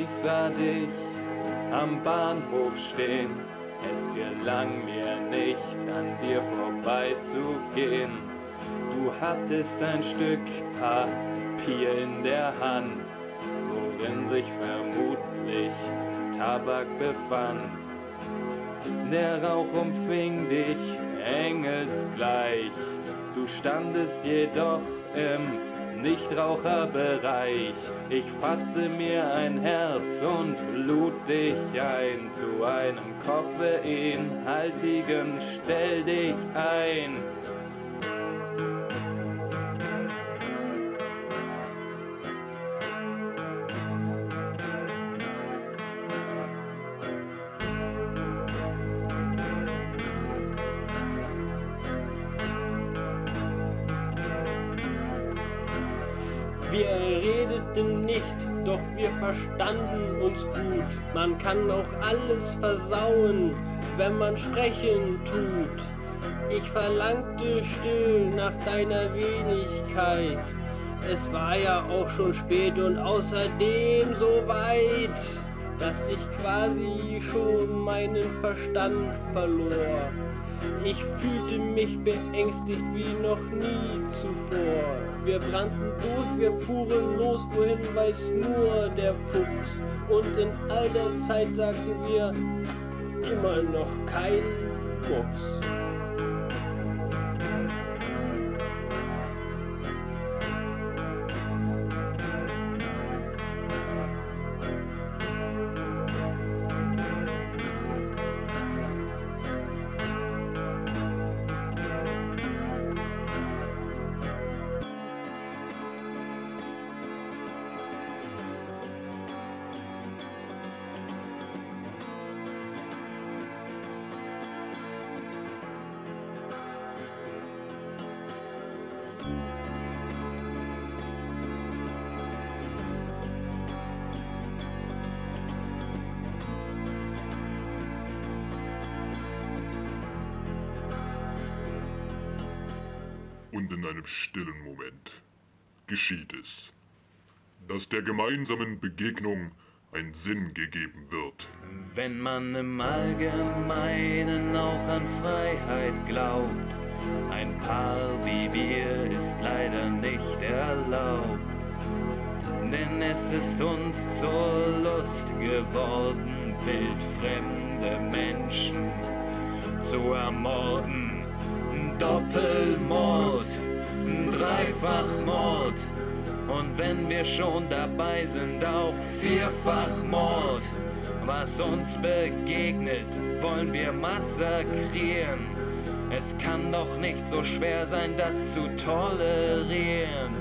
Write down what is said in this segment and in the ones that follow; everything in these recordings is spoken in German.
Ich sah dich am Bahnhof stehen, es gelang mir nicht, an dir vorbeizugehen. Du hattest ein Stück Papier in der Hand, worin sich vermutlich Tabak befand. Der Rauch umfing dich engelsgleich, du standest jedoch im Nichtraucherbereich. Ich fasste mir ein Herz und lud dich ein zu einem koffeinhaltigen Stell dich ein. Wir redeten nicht, doch wir verstanden uns gut. Man kann auch alles versauen, wenn man sprechen tut. Ich verlangte still nach deiner Wenigkeit. Es war ja auch schon spät und außerdem so weit, dass ich quasi schon meinen Verstand verlor. Ich fühlte mich beängstigt wie noch nie zuvor. Wir brannten durch, wir fuhren los, wohin weiß nur der Fuchs. Und in all der Zeit sagten wir immer noch kein Mucks. Und in einem stillen Moment geschieht es, dass der gemeinsamen Begegnung ein Sinn gegeben wird. Wenn man im Allgemeinen auch an Freiheit glaubt, ein Paar wie wir ist leider nicht erlaubt. Denn es ist uns zur Lust geworden, wildfremde Menschen zu ermorden. Doppelmord, Dreifachmord und wenn wir schon dabei sind, auch Vierfachmord. Was uns begegnet, wollen wir massakrieren. Es kann doch nicht so schwer sein, das zu tolerieren.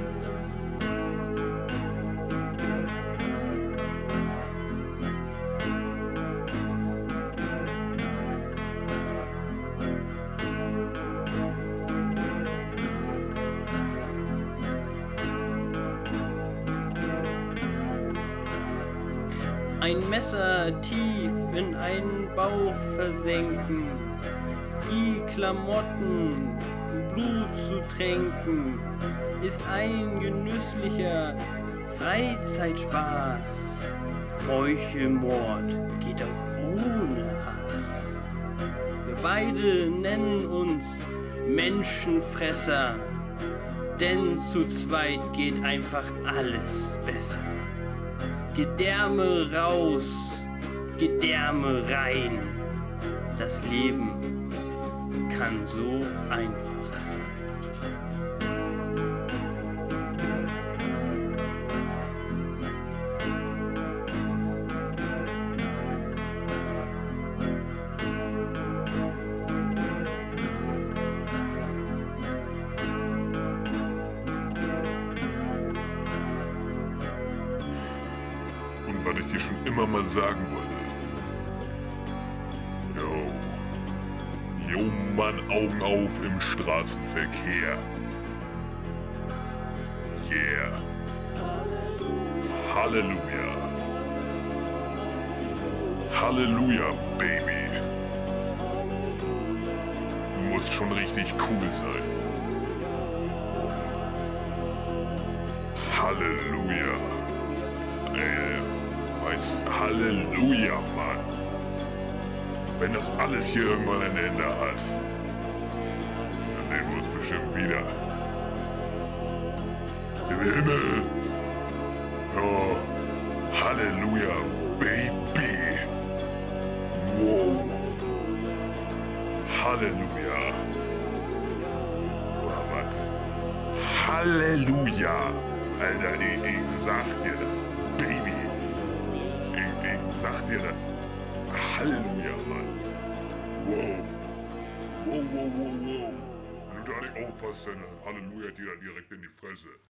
Ein Messer tief in einen Bauch versenken, die Klamotten Blut zu tränken, ist ein genüsslicher Freizeitspaß. Meuchelmord geht auch ohne Hass. Wir beide nennen uns Menschenfresser, denn zu zweit geht einfach alles besser. Gedärme raus, Gedärme rein. Das Leben kann so einfach sein. Was ich dir schon immer mal sagen wollte. Jo Mann, Augen auf im Straßenverkehr. Yeah. Halleluja. Halleluja, Baby. Du musst schon richtig cool sein. Halleluja. heißt Halleluja, Mann. Wenn das alles hier irgendwann ein Ende hat, dann sehen wir uns bestimmt wieder. Im Himmel. Oh, Halleluja, Baby. Wow. Halleluja. Oder was? Halleluja. Alter, ich sag dir das, Baby. Ich sag dir das. Halleluja, Mann. Wow. Wow. Wenn du da nicht aufpasst, dann Halleluja dir direkt in die Fresse.